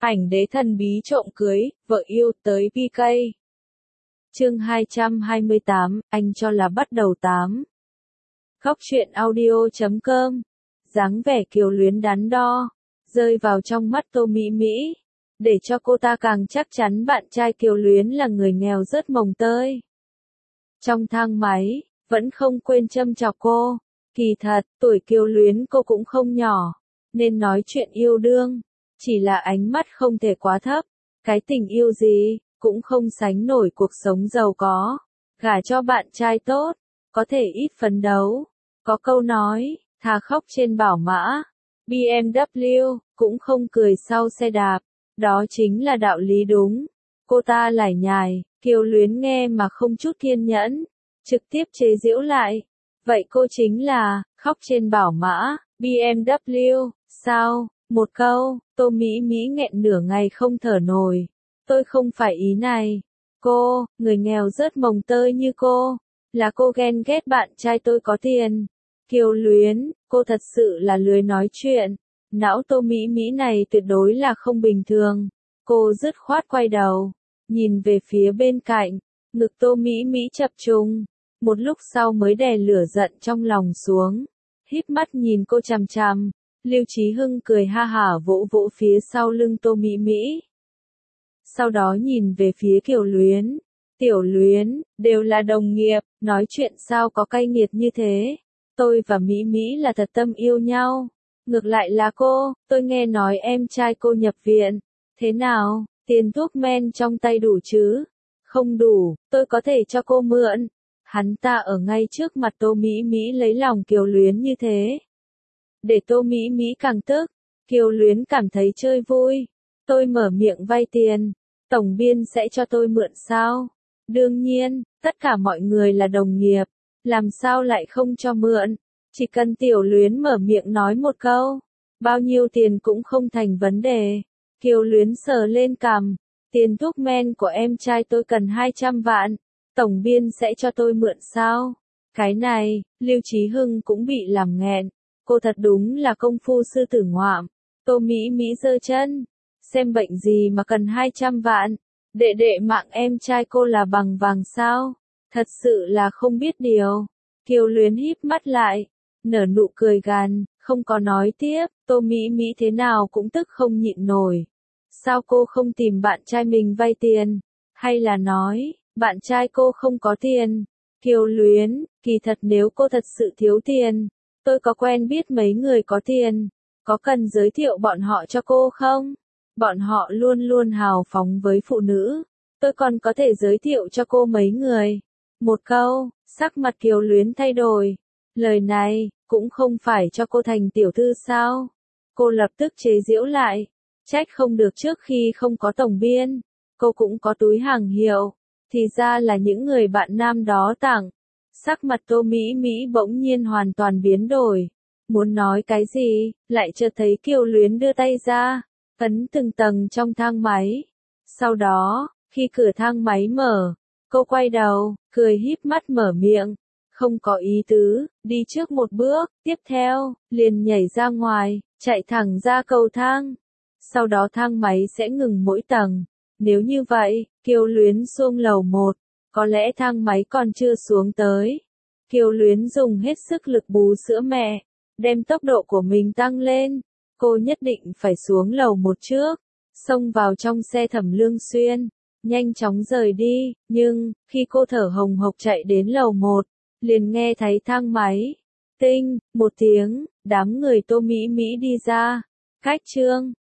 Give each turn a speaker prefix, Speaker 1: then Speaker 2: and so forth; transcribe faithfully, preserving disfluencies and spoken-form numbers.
Speaker 1: Ảnh đế thần bí trộm cưới, vợ yêu tới pê ca. Chương hai trăm hai mươi tám, anh cho là bắt đầu tám. Khóc chuyện audio chấm com. Dáng vẻ kiều luyến đắn đo, rơi vào trong mắt Tô Mỹ Mỹ, để cho cô ta càng chắc chắn bạn trai kiều luyến là người nghèo rớt mồng tơi. Trong thang máy, vẫn không quên châm chọc cô. Kỳ thật, tuổi kiều luyến cô cũng không nhỏ, nên nói chuyện yêu đương, chỉ là ánh mắt không thể quá thấp. Cái tình yêu gì, cũng không sánh nổi cuộc sống giàu có. Gả cho bạn trai tốt, có thể ít phấn đấu. Có câu nói, thà khóc trên bảo mã, bê em vê, cũng không cười sau xe đạp. Đó chính là đạo lý đúng. Cô ta lải nhải, kiều luyến nghe mà không chút kiên nhẫn, trực tiếp chế giễu lại. Vậy cô chính là, khóc trên bảo mã, bê em vê, sao? Một câu, Tô Mỹ Mỹ nghẹn nửa ngày không thở nổi. Tôi không phải ý này. Cô, người nghèo rớt mồng tơi như cô, là cô ghen ghét bạn trai tôi có tiền. Kiều luyến, cô thật sự là lười nói chuyện. Não Tô Mỹ Mỹ này tuyệt đối là không bình thường. Cô dứt khoát quay đầu, nhìn về phía bên cạnh, ngực Tô Mỹ Mỹ chập trùng. Một lúc sau mới đè lửa giận trong lòng xuống, híp mắt nhìn cô chằm chằm. Lưu Chí Hưng cười ha hả vỗ vỗ phía sau lưng Tô Mỹ Mỹ. Sau đó nhìn về phía Kiều Luyến. Tiểu Luyến, đều là đồng nghiệp, nói chuyện sao có cay nghiệt như thế. Tôi và Mỹ Mỹ là thật tâm yêu nhau. Ngược lại là cô, tôi nghe nói em trai cô nhập viện. Thế nào, tiền thuốc men trong tay đủ chứ? Không đủ, tôi có thể cho cô mượn. Hắn ta ở ngay trước mặt Tô Mỹ Mỹ lấy lòng Kiều Luyến như thế. Để Tô Mỹ Mỹ càng tức, Kiều Luyến cảm thấy chơi vui. Tôi mở miệng vay tiền, tổng biên sẽ cho tôi mượn sao? Đương nhiên, tất cả mọi người là đồng nghiệp, làm sao lại không cho mượn? Chỉ cần Tiểu Luyến mở miệng nói một câu, bao nhiêu tiền cũng không thành vấn đề. Kiều Luyến sờ lên cằm, tiền thuốc men của em trai tôi cần hai trăm vạn, tổng biên sẽ cho tôi mượn sao? Cái này, Lưu Chí Hưng cũng bị làm nghẹn. Cô thật đúng là công phu sư tử ngoạm. Tô Mỹ Mỹ giơ chân. Xem bệnh gì mà cần hai trăm vạn. Đệ đệ mạng em trai cô là bằng vàng sao? Thật sự là không biết điều. Kiều Luyến híp mắt lại, nở nụ cười gằn, không có nói tiếp. Tô Mỹ Mỹ thế nào cũng tức không nhịn nổi. Sao cô không tìm bạn trai mình vay tiền? Hay là nói, bạn trai cô không có tiền? Kiều Luyến, kỳ thật nếu cô thật sự thiếu tiền, tôi có quen biết mấy người có tiền, có cần giới thiệu bọn họ cho cô không? Bọn họ luôn luôn hào phóng với phụ nữ, tôi còn có thể giới thiệu cho cô mấy người. Một câu, sắc mặt Kiều Luyến thay đổi. Lời này, cũng không phải cho cô thành tiểu thư sao? Cô lập tức chế giễu lại. Trách không được trước khi không có tổng biên, cô cũng có túi hàng hiệu. Thì ra là những người bạn nam đó tặng. Sắc mặt Tô Mỹ Mỹ bỗng nhiên hoàn toàn biến đổi. Muốn nói cái gì, lại chợt thấy Kiều Luyến đưa tay ra, ấn từng tầng trong thang máy. Sau đó, khi cửa thang máy mở, cô quay đầu, cười híp mắt mở miệng. Không có ý tứ, đi trước một bước, tiếp theo, liền nhảy ra ngoài, chạy thẳng ra cầu thang. Sau đó thang máy sẽ ngừng mỗi tầng. Nếu như vậy, Kiều Luyến xuống lầu một. Có lẽ thang máy còn chưa xuống tới. Kiều Luyến dùng hết sức lực bú sữa mẹ, đem tốc độ của mình tăng lên. Cô nhất định phải xuống lầu một trước, xông vào trong xe Thẩm Lương Xuyên, nhanh chóng rời đi. Nhưng, khi cô thở hồng hộc chạy đến lầu một, liền nghe thấy thang máy. Tinh, một tiếng, đám người Tô Mỹ Mỹ đi ra. Khách trương,